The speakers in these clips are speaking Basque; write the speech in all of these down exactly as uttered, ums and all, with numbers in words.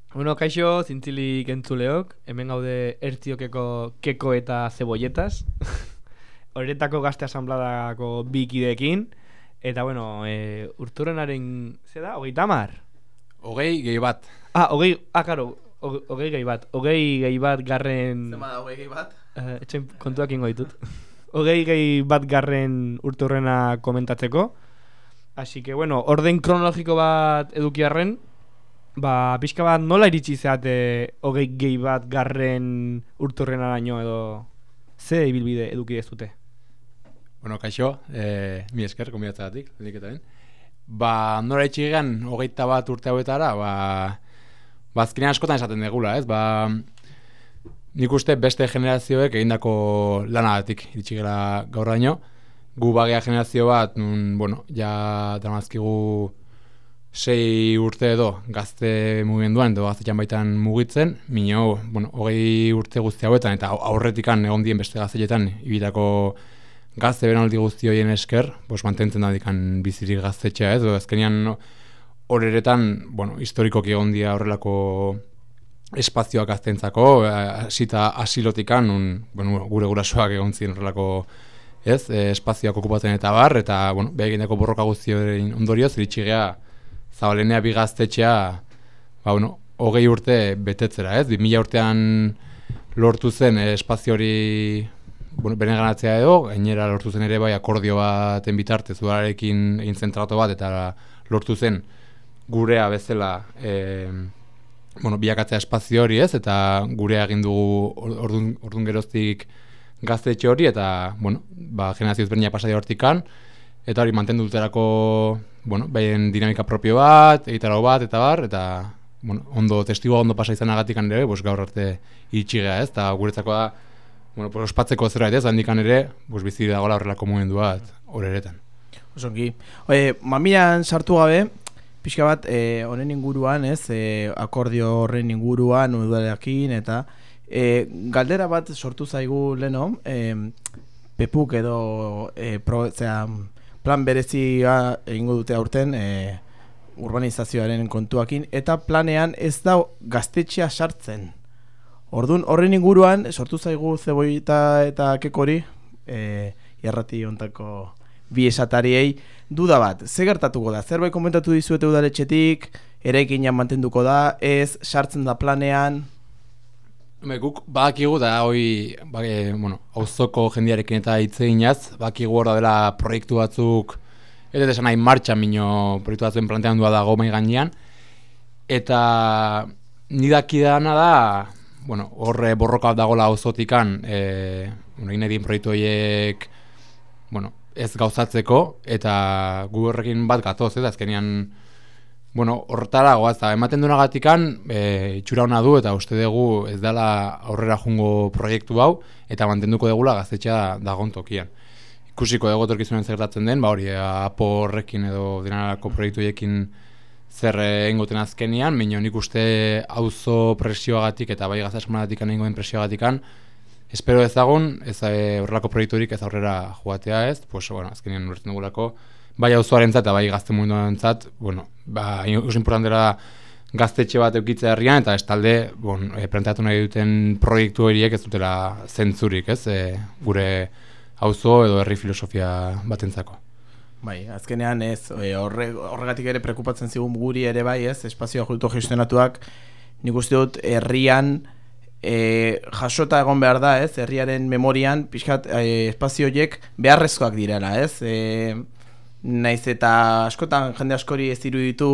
Bueno, kaixo, zintzilik entzuleok, hemen gaude ertziokeko keko eta zebolletas, horretako gazte asambladako bikidekin, eta bueno, e, urturrenaren, ze da, hogeita hamar? Hogei gehi bat. Ah, hogei, ah, karo, hogei gehi bat, hogei gehi bat garren... Zema da, hogei gehi bat? Uh, etxen kontuak ingo ditut. Hogei gehi bat garren urturrena komentatzeko, así que bueno, orden kronologiko bat edukiarren, ba, pixka bat nola iritsi zeate hogei gehi bat garren urturrenaraino edo ze ibilbide eduki ez dute? Bueno, kaixo, eh, mi esker, konbidatzagatik, lehenik eta ben. Ba, nola itxi gehan, hogeita bat urte hauetara, ba, ba azkenean askotan esaten degula, ez? Ba, nik uste beste generazioek egindako lanagatik iritsi gara gaurraino. Gu bagea generazio bat, nun, bueno, ja damazkigu sei urte edo gazte mugimenduan edo gaztetxan baitan mugitzen, minio, bueno, hogei urte guzti hauetan eta aurretikan egon dien beste gaztetxetan ibitako gazte benaldi guzti horien esker, pues, mantentzen da dikan bizirik gaztetxea, ez? Azkenean horeretan, bueno, historikoki egon dia horrelako espazioak gaztentzako, hasita asilotikan, un, bueno, gure gurasoak egon ziren horrelako, ez? E, espazioak okupatzen eta bar, eta, bueno, behar egindako borroka guzti horien ondorioz, iritsi gea Zabalenea bi gaztetxea, ba, bueno, hogei urte betetzera, ez? Bi mila urtean lortu zen eh, espazio hori, bueno, beneganatzea edo, gainera lortu zen ere bai akordio baten bitartez, udalarekin egin zen trato bat, eta lortu zen gurea bezala eh, bueno, bilakatzea espazio hori, ez? Eta gurea egin dugu ordun, ordun geroztik gaztetxe hori, eta, bueno, ba, generazio ezberdina pasadia hortikan, eta hori mantendu duterako, bueno, behin dinamika propio bat, egitarau bat, eta bar, eta, bueno, ondo, testigua ondo pasa izanagatik ere, pues, gaur arte iritsi gea, ez, eta guretzako da, bueno, pues, ospatzeko zerbait, ez, handikan ere, pues, bizi dagoela horrelako mugimendu bat, horeretan. Osongi. Oe, mamian sartu gabe, pixka bat, honen inguruan, ez, e, akordio horren inguruan, udalekin, eta e, galdera bat sortu zaigu leno, e, pepuk edo, e, pro, zera, plan berezia egingo dute aurten e, urbanizazioaren kontuakin, eta planean ez da gaztetxea sartzen. Orduan, horren inguruan, sortu zaigu zeboita eta kekori, e, irrati hontako bi esatariei, duda bat, ze gertatuko da? Zerbait komentatu dizuete udaletxetik, eraikinan mantenduko da, ez, sartzen da planean? Hume, guk badakigu da hoi, ba, e, bueno, auzoko jendearekin eta hitz eginaz, badakigu hor da dela proiektu batzuk, ez esan nahi martxan mino proiektu batzuen plantean dua dago mai gainean, eta nidaki dana da, bueno, horre borroka dagoela auzotikan, e, bueno, egin edin proiektu horiek, bueno, ez gauzatzeko, eta gu horrekin bat gatoz, ez azkenean, bueno, horretara goaz, ematen duenagatikan e, itxura hona du eta uste dugu ez dela aurrera jungo proiektu hau eta mantenduko degula gaztetxea dagon tokian. Ikusiko dugu etorkizunen zertatzen den, ba hori, apo horrekin edo dinarako proiektu horiekin zer egingoten azkenian, minio nik uste auzo presioagatik eta bai gaztasmonagatik egingoen presioagatikan, espero ezagun, ez e, horrelako proiekturik ez aurrera joatea ez, pues, bueno, azkenian urten dugulako, bai auzoarentzat eta bai gazte munduarentzat, bueno, ba, oso importantera gaztetxe bat eukitzea herrian, eta estalde, bon, e, planteatu nahi duten proiektu horiek ez dutela zentzurik, ez, e, gure auzo edo herri filosofia batentzako. Bai, azkenean ez, e, horre, horregatik ere prekupatzen zigun guri ere bai, ez, espazioa justo gestionatuak, nik uste dut herrian e, jasota egon behar da, ez, herriaren memorian, pixkat, e, espazio horiek beharrezkoak direla, ez, e, naiz eta askotan jende askori ez iruditu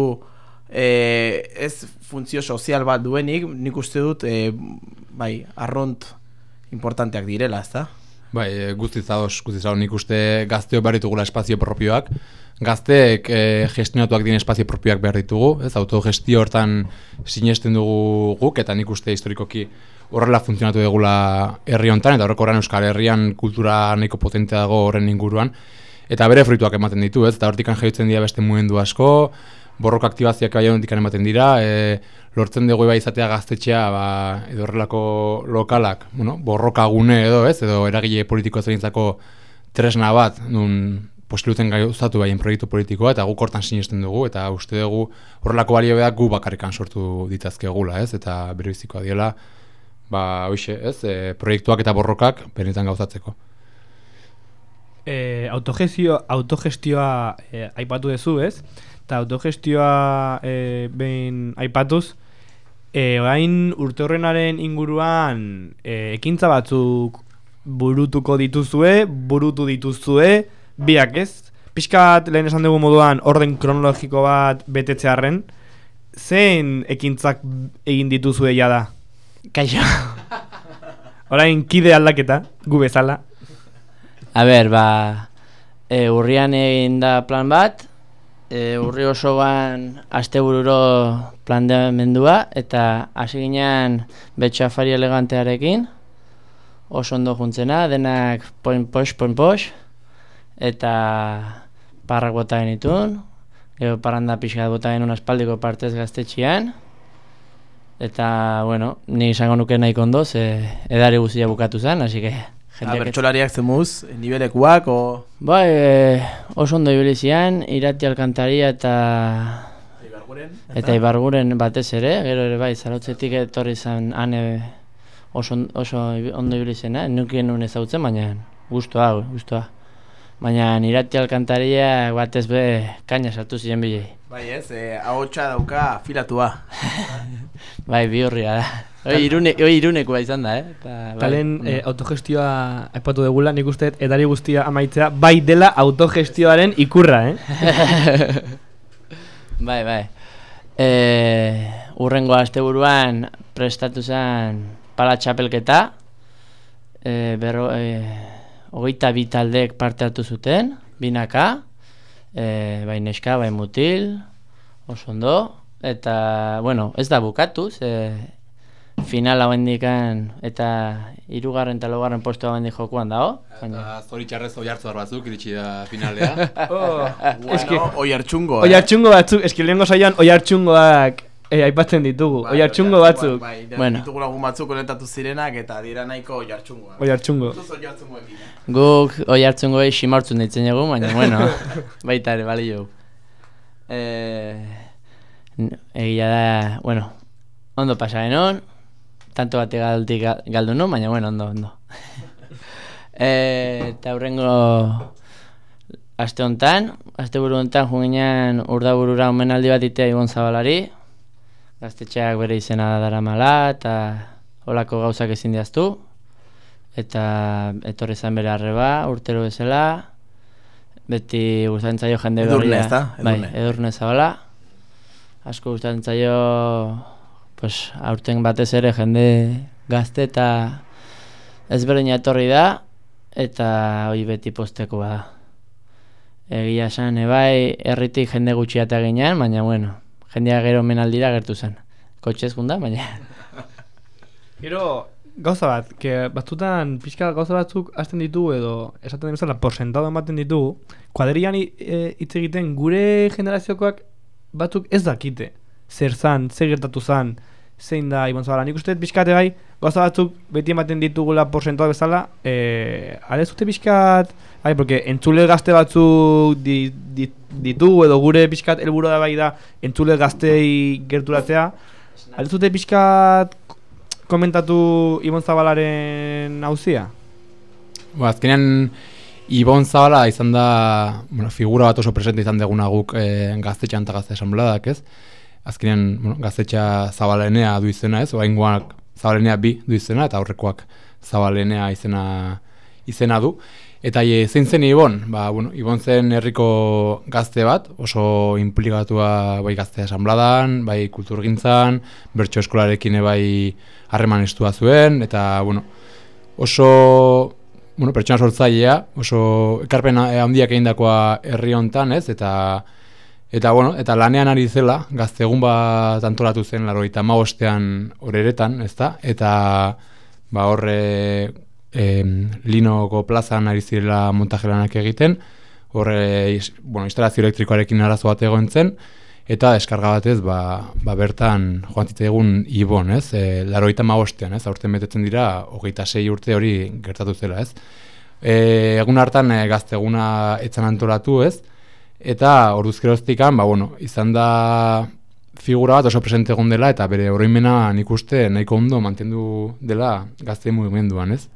e, ez funtzio sozial bat duenik, nik uste dut e, bai, arront importanteak direla, ez da? Bai, e, guztiz ados, guztiz ados, nik uste gazteok behar ditugula espazio propioak, gazteek e, gestionatuak diren espazio propioak behar ditugu, ez, autogestio hortan sinesten dugu guk, eta nik uste historikoki horrela funtzionatu dugula herri hontan, eta horreko horren Euskal Herrian kultura nahiko potentea dago horren inguruan, eta bere fruituak ematen ditu, ez, eta hortikan jaitzen dira beste mugendu asko, borroka aktibazioak bai hontikan ematen dira, e, lortzen dugu bai izatea gaztetxea, ba, edo horrelako lokalak, bueno, borroka gune edo, ez, edo eragile politiko zerintzako tresna bat, nun posibiluten gauzatu baien proiektu politikoa, eta guk hortan sinesten dugu, eta uste dugu horrelako baliobeak gu bakarrikan sortu ditazkegula, ez? Eta berebizikoa diela, ba, hoxe, ez? E, proiektuak eta borrokak benetan gauzatzeko. E, autogestio, autogestioa e, aipatu duzu, ez? Eta autogestioa e, behin aipatuz, e, orain urte horrenaren inguruan e, ekintza batzuk burutuko dituzue, burutu dituzue, biak ez? Pixkat lehen esan dugu moduan orden kronologiko bat betetzearren, zein ekintzak egin dituzue ja da? Kaixo. Orain kide aldaketa, gu bezala. A ber, ba, e, urrian egin da plan bat, e, urri osoan astebururo planteamendua, eta hasi ginen betxafari elegantearekin, oso ondo juntzena, denak poin pox, poin pox, eta parrak bota genitun, gero parranda pixkat bota genuen aspaldiko partez gaztetxian, eta, bueno, ni izango nuke nahiko ondo, ze edari guztia bukatu zen, hasi que... Bertsolariak zemuz, nibelekuak, o... Bai, e, oso ondo ibili zian, Irati Alkantaria eta... Ibarguren? Eta Ibarguren batez ere, gero ere bai, Zarautzetik etorri zen ane oso, oso ondo ibili zena, nukien nuen ezautzen, baina guztua, guztua. Baina Irati Alkantaria batez be kaina sartu ziren bilei. Bai ez, eh, ahotsa dauka afilatua. Bai, bihurria da. Hoi irune, irunekoa izan da, eh? Ta, bai, Talen no. e, autogestioa aipatu degula, nik uste edari guztia amaitzea, bai dela autogestioaren ikurra, eh? Bai, bai. E, urrengo asteburuan prestatu zen pala txapelketa, e, berro, e, hogeita bi taldek parte hartu zuten, binaka, e, bai neska, bai mutil, oso ondo, eta, bueno, ez da bukatu, ze final hau hendikan, eta hirugarren eta laugarren postu hau hendik jokuan dago. Eta zoritxarrez oihartzuar batzuk iritsi da finalea. Oh, Bueno, eske, oihartxungo, oihartxungo batzuk, eski lehenko saioan oihartxungoak e, aipatzen ditugu, Bai, oihartxungo batzuk. Bai, Bueno. ditugu lagun batzuk konetatu zirenak eta dira nahiko oihartxungoa. Oihartxungo. Zuz oihartzungoekin. Guk oi hartzungoei simartzun ditzen dugu, baina, bueno, baita ere, bali jo. E, egia da, bueno, ondo pasa genon, tanto bate galdutik galdu no, baina, bueno, ondo, ondo. e, eta hurrengo aste hontan, aste buru hontan junginan urdaburura omenaldi bat itea Ibon Zabalari, gaztetxeak bere izena daramala, eta holako gauzak ezin diaztu, eta etorri zen bere arreba, urtero bezala, beti gustatzen zaio jende Edurne, berria. ezta? Bai, Edurne. Edurne Zabala, asko gustatzen zaio, pues, aurten batez ere jende gazte eta ezberdina etorri da, eta hori beti postekoa da. Egia esan, ebai, herritik jende gutxiata ginean, baina, bueno, jendea gero menaldira gertu zen. Kotxez gunda, baina... Gero, gauza bat, que batzutan pixka gauza batzuk hasten ditugu edo esaten den bezala porcentado ematen ditugu, kuadrian hitz egiten gure generaziokoak batzuk ez dakite. Zer zan, zer gertatu zan, zein da Ibon Zabala. Nik uste pixkate bai, gauza batzuk beti ematen ditugula porcentado bezala, eh, ale zute pixkat, bai, porque entzule gazte batzuk di, di, ditugu edo gure pixkat helburua da bai da entzule gaztei gerturatzea, ale zute pixkat komentatu Ibon Zabalaren auzia? Ba, azkenean Ibon Zabala izan da, bueno, figura bat oso presente izan deguna guk e, gaztetxean eta gazte esanbladak, ez? Azkenean, bueno, gaztetxa Zabalenea du izena, ez? Oraingoak Zabalenea bi du izena, eta aurrekoak Zabalenea izena, izena du. Eta e, zein zen Ibon? Ba, bueno, Ibon zen herriko gazte bat, oso implikatua bai gazte esanbladan, bai kulturgintzan, bertso eskolarekin bai harreman estua zuen, eta, bueno, oso, bueno, pertsona sortzailea, oso ekarpen handiak egindakoa herri hontan, ez? Eta, eta, bueno, eta lanean ari zela, gazte egun bat antolatu zen, laurogeita hamabostean horeretan, ezta? Eta, ba, horre, eh, Linoko plazan ari zirela montajelanak egiten, horre, bueno, instalazio elektrikoarekin arazo bat egon zen, eta deskarga batez, ba, ba bertan joan zitzaigun Ibon, ez? E, laurogeita hamabostean, ez? Aurten betetzen dira, hogeita sei urte hori gertatu zela, ez? e, egun hartan e, gazteguna etzan antolatu, ez? Eta orduzkeroztikan, ba, bueno, izan da figura bat oso presente egon dela, eta bere oroimena nik uste nahiko ondo mantendu dela gazte mugimenduan, ez?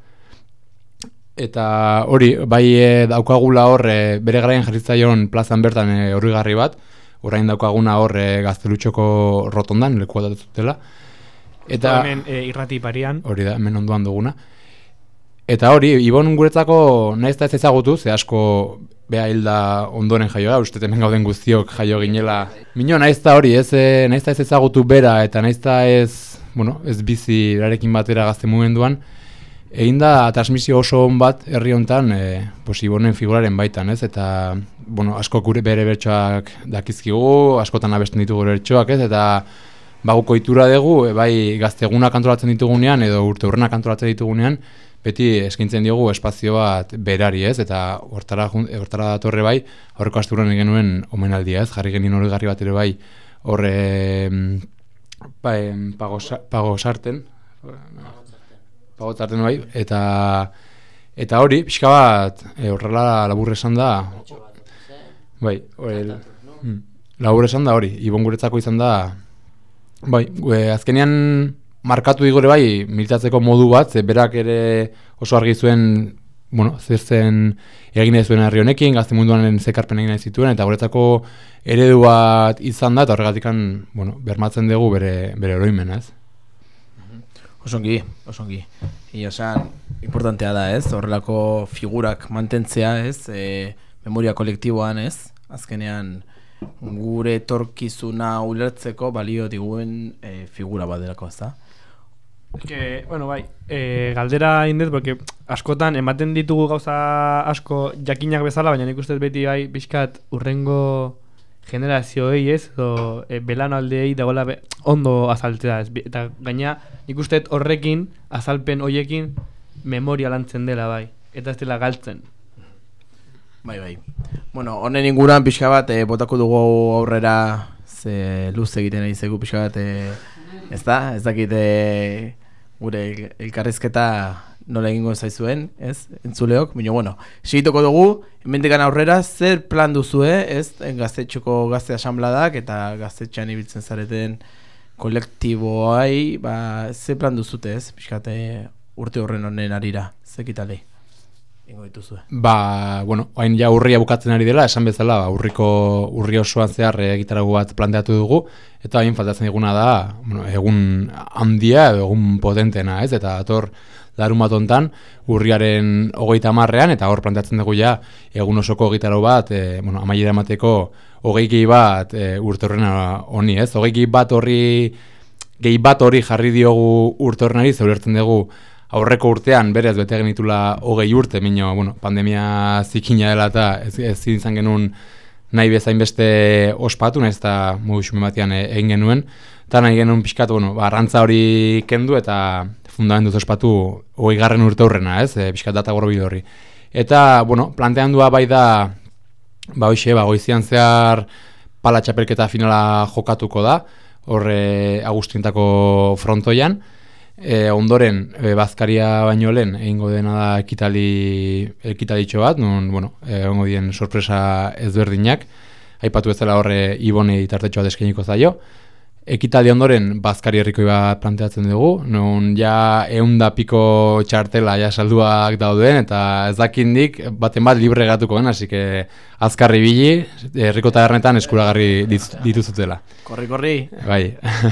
Eta hori, bai e, daukagula hor e, bere garaian jarritzaion plazan bertan e, horrigarri bat, orain daukaguna hor e, Gaztelutxoko rotondan, leku bat dutela. Eta hemen e, irrati parian. Hori da, hemen onduan duguna. Eta hori, Ibon guretzako nahiz da ez ezagutu, ze asko beha hilda ondoren jaioa, uste hemen gauden guztiok jaio ginela. Mino, nahiz da hori, ez, e, nahiz da ez ezagutu bera, eta nahiz da ez, bueno, ez bizi berarekin batera gazte mugimenduan, egin da transmisio oso on bat herri hontan, e, pues, Ibonen figuraren baitan, ez? Eta, bueno, asko gure bere bertsoak dakizkigu, askotan abesten ditugu bere bertsoak, ez? Eta baguko itura dugu, e, bai gaztegunak antolatzen ditugunean, edo urte hurrenak antolatzen ditugunean, beti eskintzen diogu espazio bat berari, ez? Eta hortara, hortara datorre bai, horreko asturan genuen omenaldia, ez? Jarri genien hori garri bat ere bai, horre pa, pagosa, pagosarten, pagotarten bai, eta eta hori, pixka bat, e, horrela labur esan da, bai, el, mm, labur esan da hori, Ibon guretzako izan da, bai, e, azkenean markatu digore bai, militatzeko modu bat, ze berak ere oso argi zuen, bueno, zer zen egin nahi zuen herri honekin, gazte munduan zekarpen egin nahi zituen, eta guretzako eredu bat izan da, eta horregatikan, bueno, bermatzen dugu bere, bere oroimena, ez? Osongi, osongi. Ia esan, importantea da, ez? Horrelako figurak mantentzea, ez? E, memoria kolektiboan, ez? Azkenean, gure etorkizuna ulertzeko balio diguen e, figura bat delako, ez da? Que, bueno, bai, e, galdera indez, porque askotan ematen ditugu gauza asko jakinak bezala, baina nik ustez beti bai pixkat urrengo generazioei, ez, edo e, belano aldeei dagoela be, ondo azaltzea, ez, eta gaina nik uste horrekin, azalpen hoiekin, memoria lantzen dela, bai, eta ez dela galtzen. Bai, bai. Bueno, honen inguruan pixka bat, e, botako dugu aurrera, ze luz egiten ari zegu pixka bat, e, ez da, ez dakit e, gure elkarrizketa nola egingo zaizuen, ez, entzuleok, baina, bueno, segituko dugu, hemendikan aurrera, zer plan duzue, ez, gaztetxoko gazte asambladak, eta gaztetxean ibiltzen zareten kolektiboai, ba, zer plan duzute, ez, pixkate urte horren honen arira, zekitale, ingo dituzue. Ba, bueno, hain ja urria bukatzen ari dela, esan bezala, ba, urriko urri osoan zehar egitarago bat planteatu dugu, eta hain faltatzen diguna da, bueno, egun handia edo egun potentena, ez, eta ator larun bat ontan, urriaren hogeita hamarrean, eta hor planteatzen dugu ja, egun osoko gitarau bat, e, bueno, amaiera emateko hogei gehi bat e, urte horrena honi, ez? Hogei gehi bat horri, gehi bat hori jarri diogu urte horrenari, zeulertzen dugu aurreko urtean, berez bete genitula hogei urte, minio, bueno, pandemia zikina dela eta ez, ez izan genuen nahi bezain beste ospatu, nahiz eta modu xume batean egin genuen, eta nahi genuen pixkat, bueno, arrantza hori kendu eta fundamentuz ospatu hogei garren urte horrena, ez, e, pixkat data gorro bide horri. Eta, bueno, planteandua bai da, ba hoxe, ba, goizian zehar pala txapelketa finala jokatuko da, horre Agustintako frontoian, e, ondoren, e, bazkaria baino lehen, egingo dena da ekitali, ekitalitxo bat, non, bueno, egongo dien sorpresa ezberdinak, aipatu ezela horre Ibone tartetxoa deskeniko zaio, ekitaldi ondoren bazkari herrikoi bat planteatzen dugu, non ja eunda piko txartela ja salduak dauden, eta ez dakindik baten bat libre gatuko den, hasi que azkarri bili, herriko tabernetan eskuragarri dituzutela. Korri, korri. Bai.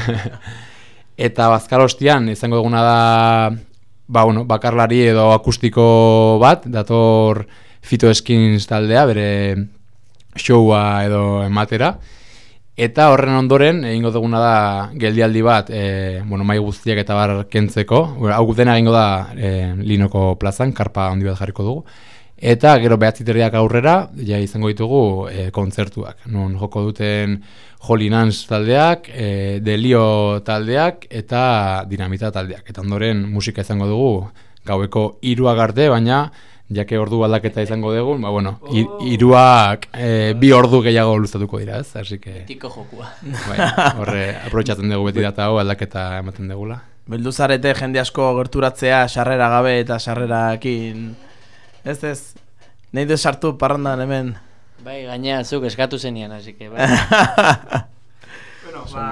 Eta bazkar ostian izango duguna da, ba, bueno, bakarlari edo akustiko bat, dator Fito Eskins taldea, bere showa edo ematera. Eta horren ondoren, egingo duguna da geldialdi bat, e, bueno, mai guztiak eta bar kentzeko. Hau dena egingo da e, Linoko plazan, karpa handi bat jarriko dugu. Eta gero behatziteriak aurrera, ja izango ditugu e, kontzertuak. Non joko duten Holy Nance taldeak, e, Delio taldeak eta Dinamita taldeak. Eta ondoren musika izango dugu gaueko hiruak arte, baina jake ordu aldaketa izango dugu, ba, bueno, hiruak e, bi ordu gehiago luzatuko dira, ez? Así que Tiko jokua. Bai, horre aprobetxatzen dugu beti data hau aldaketa ematen dugula. Beldu zarete jende asko gerturatzea sarrera gabe eta sarrerakin Ez ez, nahi du sartu parrandan hemen. Bai, gainea zuk eskatu zenian, así que bai. Bueno, ba,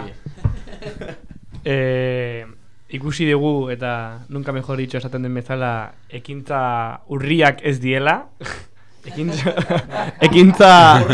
eh, ikusi dugu eta nunca mejor dicho esaten den bezala ekintza urriak ez diela. ekintza, ekintza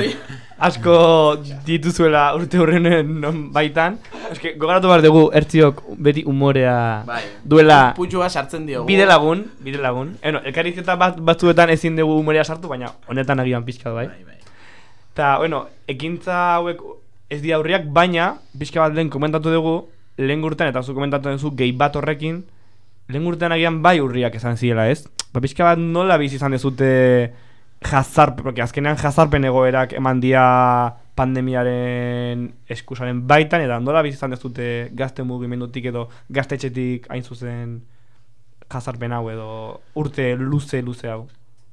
asko dituzuela urte hurrenen baitan. Eske, gogoratu behar dugu ertziok beti umorea Bai. duela Putxua sartzen diogu. bide lagun, bide lagun. Eno, elkarrizketa bat batzuetan ezin dugu umorea sartu, baina honetan agian pixka bai. Bai, bai. Eta, bueno, ekintza hauek ez dira aurriak, baina pixka bat lehen komentatu dugu, lehen urtean, eta zu komentatu duzu gehi bat horrekin, lehen urtean agian bai urriak esan zirela, ez? Ba, pixka bat nola bizi izan dezute jazarpen, porque azkenean jazarpen egoerak eman dia pandemiaren eskusaren baitan, eta nola bizi izan dezute gazte mugimendutik edo gaztetxetik hain zuzen jazarpen hau edo urte luze-luze hau.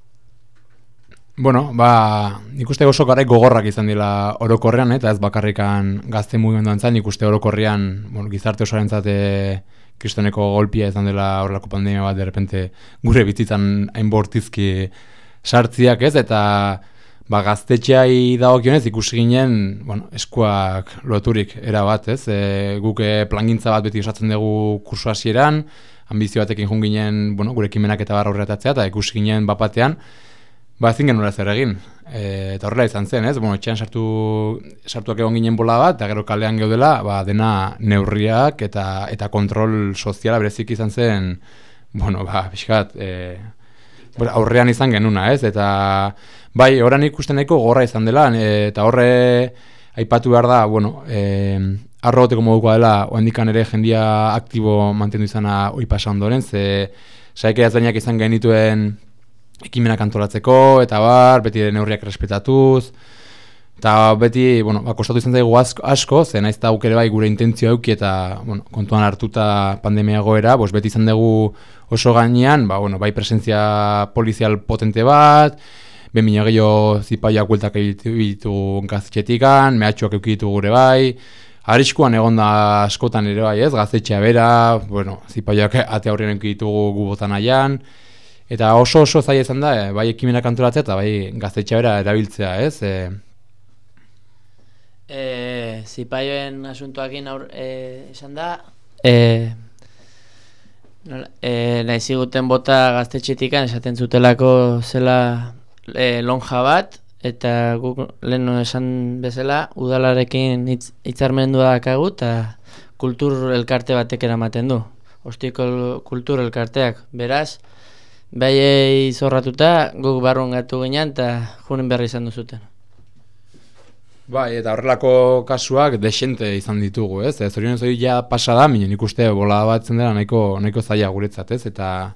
Bueno, ba, nik uste oso garai gogorrak izan dela orokorrean, eta ez bakarrikan gazte mugimenduan zain, nik uste orokorrean, bueno, gizarte osoarentzat kristoneko golpia izan dela horrelako pandemia bat, derrepente gure bizitzan hain bortizki sartziak, ez, eta ba, gaztetxeai dagokionez ikusi ginen, bueno, eskuak loturik era bat, ez, e, guk plangintza bat beti osatzen dugu kursu hasieran, ambizio batekin jun ginen, bueno, gure ekimenak eta barra horretatzea, eta ikusi ginen bapatean, ba, ezin genuela zer egin, e, eta horrela izan zen, ez? Bueno, etxean sartu, sartuak egon ginen bola bat, eta gero kalean geudela, ba, dena neurriak eta eta kontrol soziala berezik izan zen, bueno, ba, pixkat, e, aurrean izan genuna, ez? Eta, bai, oran ikusten nahiko gorra izan dela, e, eta horre aipatu behar da, bueno, e, arro goteko modukoa dela, oendikan ere jendia aktibo mantendu izana hoi pasa ondoren, ze saik erazbainak izan genituen ekimenak antolatzeko, eta bar, beti neurriak respetatuz, eta beti, bueno, ba, kostatu izan zaigu asko, asko ze naiz eta ere bai gure intentzio euki eta, bueno, kontuan hartuta pandemia goera, bos, beti izan dugu oso gainean, ba, bueno, bai presentzia polizial potente bat, ben mina gehiago zipaiak hueltak egitu gaztetxetikan, mehatxoak eukitu gure bai, arriskuan egon da askotan ere bai, ez, gaztetxea bera, bueno, zipaiak ate aurrean eukitugu gubotan aian, eta oso oso zaila izan da, eh, bai ekimenak antolatzea eta bai gaztetxea bera erabiltzea, ez? E... E, zipaioen asuntoakin aur, e, esan da, e, e, nahi ziguten bota gaztetxetikan esaten zutelako zela e, lonja bat, eta guk lehen esan bezala udalarekin hitz, hitzarmendua dakagu eta kultur elkarte batek eramaten du. Ostiko kultur elkarteak, beraz, Baiei zorratuta, guk barruan gatu ginen eta junen berri izan duzuten. Bai, eta horrelako kasuak desente izan ditugu, ez? Ez hori hori ja pasa da, minen ikuste bola bat zen dela nahiko, nahiko zaila guretzat, ez? Eta,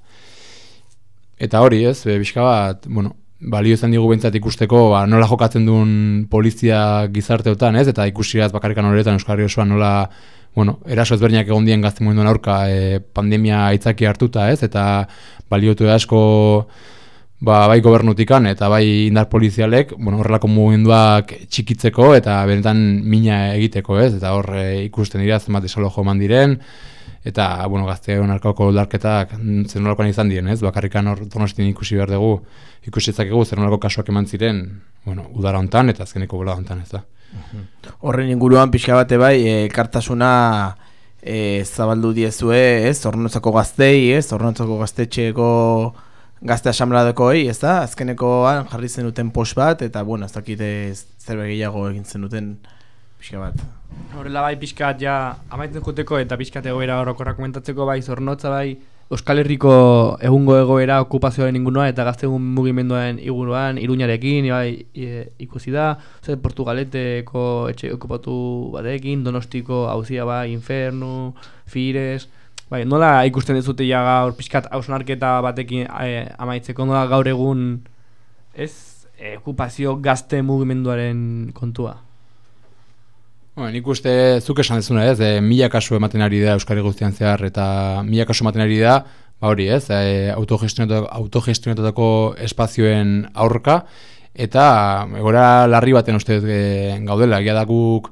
eta hori, ez? Bizka bat, bueno, balio izan digu behintzat ikusteko, ba, nola jokatzen duen polizia gizarteotan, ez? Eta ikusiraz bakarrikan horretan Euskal Herri osoan nola, bueno, eraso ezberdinak egon dien gazte mugimenduen aurka e, pandemia aitzaki hartuta, ez? Eta baliotu asko ba, bai gobernutikan eta bai indar polizialek, bueno, horrelako mugimenduak txikitzeko eta benetan mina egiteko, ez? Eta hor e, ikusten dira zenbat desalojo eman diren eta, bueno, gazteon arkako larketak zer nolakoan izan diren, ez? Bakarrikan hor Donostian ikusi behar dugu, ikusi ezakegu zer nolako kasuak eman ziren, bueno, udara hontan eta azkeneko bola hontan, ez da. Horren inguruan pixka bate bai, elkartasuna e, zabaldu diezue, ez? Zornotzako gaztei, ez? Zornotzako gaztetxeko gazte asamladekoei, ez da? Azkenekoan jarri zen duten post bat, eta, bueno, ez dakite zerbait gehiago egin zen duten pixka bat. Horrela bai pixkat ja amaitzen joteko eta pixkat egoera orokorra komentatzeko bai Zornotza bai Euskal Herriko egungo egoera okupazioaren inguruan eta gaztegun mugimenduaren inguruan Iruñarekin bai, e, ikusi da, zer Portugaleteko etxe okupatu batekin, Donostiko auzia bai, Infernu, Fires, bai, nola ikusten dizute ja gaur pixkat hausnarketa batekin e, amaitzeko, nola gaur egun ez e, okupazio gazte mugimenduaren kontua? Bueno, nik uste zuk esan dezuna, ez, e, mila kasu ematen ari da Euskal guztian zehar eta mila kasu ematen ari da, ba hori, ez, e, autogestionatutako espazioen aurka eta egora larri baten uste e, gaudela, egia da guk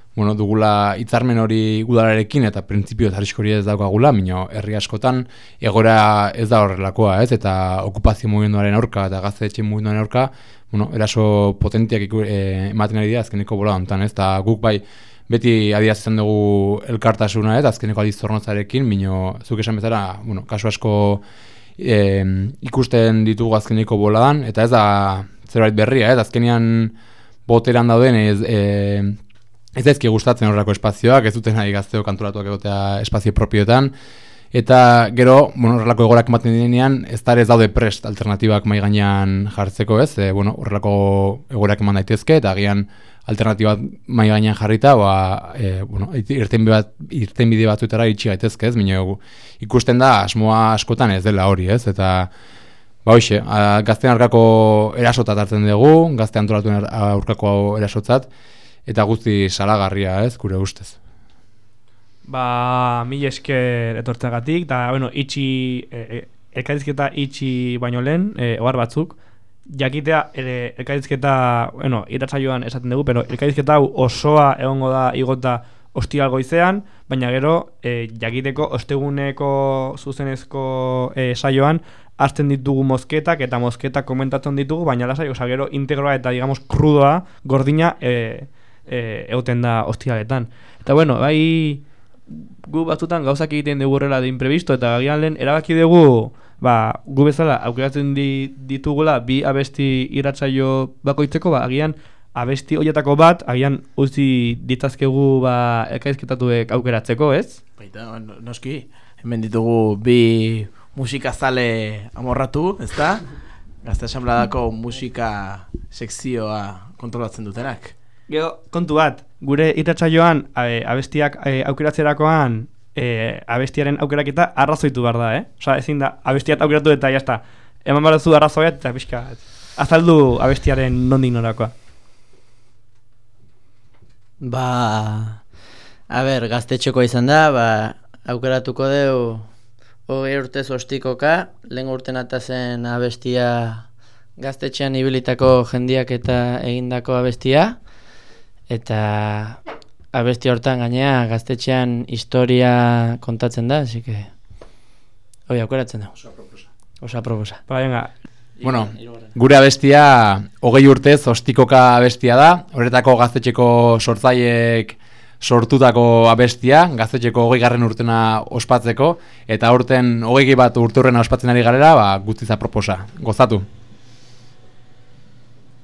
bueno, dugula hitzarmen hori udalarekin eta printzipio eta arriskori ez daukagula, mino herri askotan egora ez da horrelakoa, ez? Eta okupazio mugimenduaren aurka eta gaztetxe mugimenduaren aurka, bueno, eraso potentiak iku, e, ematen ari dira azkeneko bola hontan, ez? Eta guk bai beti adierazten dugu elkartasuna, ez? Azkeneko aldiz zornotzarekin, mino zuk esan bezala, bueno, kasu asko e, ikusten ditugu azkeneko boladan, eta ez da zerbait berria, ez? Azkenean boteran dauden ez e, ez daizki gustatzen horrelako espazioak, ez duten nahi gazteo kantoratuak egotea espazio propioetan, eta gero, bueno, horrelako egorak ematen direnean, ez da ere ez daude prest alternatibak mai gainean jartzeko, ez? E, bueno, horrelako egorak eman daitezke, eta agian alternatibat mai gainean jarrita, ba, e, bueno, irtenbide bat, irtenbide batzuetara itxi gaitezke, ez? Mino, ikusten da asmoa askotan ez dela hori, ez? Eta ba hoxe, gazten aurkako erasotat hartzen dugu, gazte antolatuen aurkako erasotzat, eta guzti salagarria, ez, gure ustez. Ba, mil esker etortzeagatik, eta, bueno, itxi, e, e, elkarizketa itxi baino lehen, e, ohar batzuk, jakitea, e, elkarizketa, bueno, iratsaioan esaten dugu, pero elkarizketa hau osoa egongo da igota ostiral goizean, baina gero, e, jakiteko osteguneko zuzenezko e, saioan, hartzen ditugu mozketak, eta mozketak komentatzen ditugu, baina lasai, osa gero integroa eta, digamos, krudoa, gordina, e, e, egoten da ostiraletan. Eta, bueno, bai, gu batzutan gauzak egiten dugu horrela de imprevisto, eta agian lehen erabaki dugu, ba, gu bezala aukeratzen di, ditugula bi abesti iratsaio bakoitzeko, ba, agian abesti horietako bat, agian utzi ditazkegu ba, elkarizketatuek aukeratzeko, ez? Baita, noski, hemen ditugu bi musikazale amorratu, ezta? Gazte Asanbladako musika sekzioa kontrolatzen dutenak. Gero, kontu bat, gure iratsaioan e, abestiak e, aukeratzerakoan e, abestiaren aukeraketa arrazoitu behar da, eh? Osa, ezin da, abestiat aukeratu eta jazta. Eman behar duzu arrazoia eta pixka azaldu abestiaren nondik norakoa. Ba, a ber, gaztetxeko izan da, ba, aukeratuko deu hogei urtez ostikoka, lehen urten atazen abestia gaztetxean ibilitako jendiak eta egindako abestia, eta abesti hortan gainea gaztetxean historia kontatzen da, así que hoi aukeratzen da. Osa proposa. Osa proposa. Ba, venga. Bueno, gure abestia hogei urtez ostikoka abestia da, horretako gaztetxeko sortzaileek sortutako abestia, gaztetxeko hogei garren urtena ospatzeko, eta urten hogei bat urte urrena ospatzen ari garela, ba, guztiza proposa. Gozatu!